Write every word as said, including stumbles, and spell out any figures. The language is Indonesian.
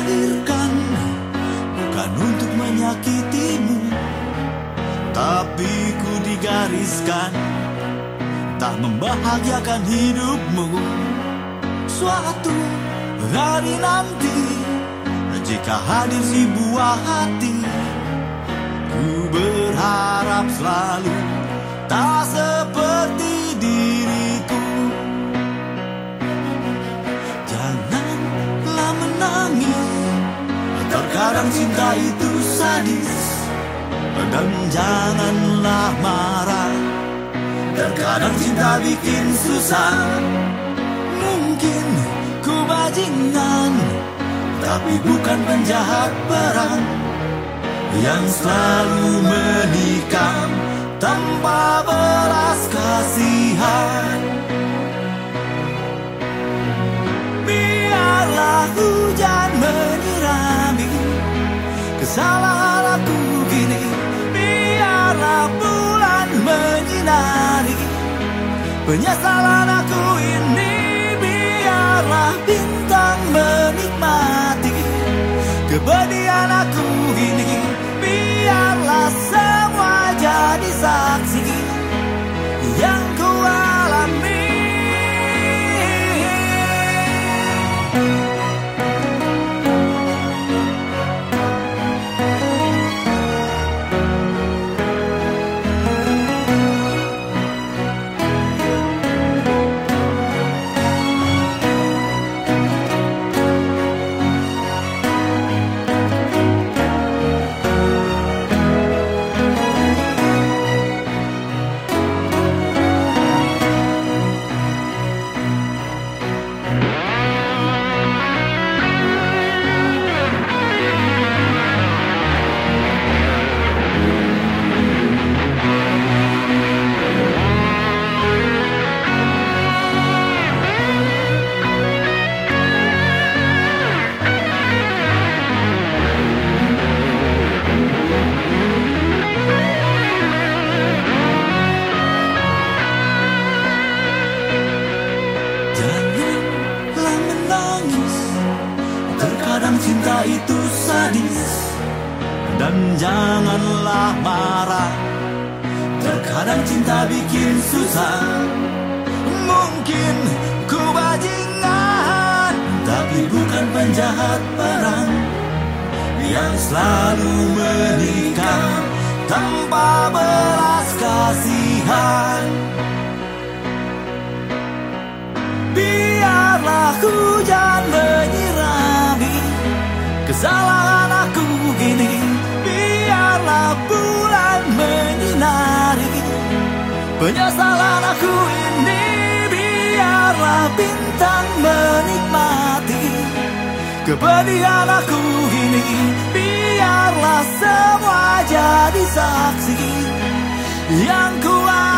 dilahirkan bukan untuk menyakitimu, tapi ku digariskan tak membahagiakan hidupmu. Suatu hari nanti, jika hadir si buah hati, ku berharap selalu tak seperti diriku. Janganlah menangis, terkadang cinta itu sadis. Dan janganlah marah, terkadang cinta bikin susah. Mungkin ku bajingan, tapi bukan penjahat perang yang selalu menikam tanpa belas kasihan. Biarlah hujan menyirami kesalahan aku gini, biarlah bulan menyinari penyesalan aku ini, biarlah bintang menikmati kepedihan aku ini, biarlah semua jadi saksi yang ku alami. Cinta itu sadis, dan janganlah marah, terkadang cinta bikin susah. Mungkin ku bajingan, tapi bukan penjahat perang yang selalu menikam tanpa belas kasihan. Biarlah hujan menyirami kesalahan aku gini, biarlah bulan menyinari penyesalan aku ini, biarlah bintang menikmati kepedihan aku ini, biarlah semua jadi saksi yang kuat.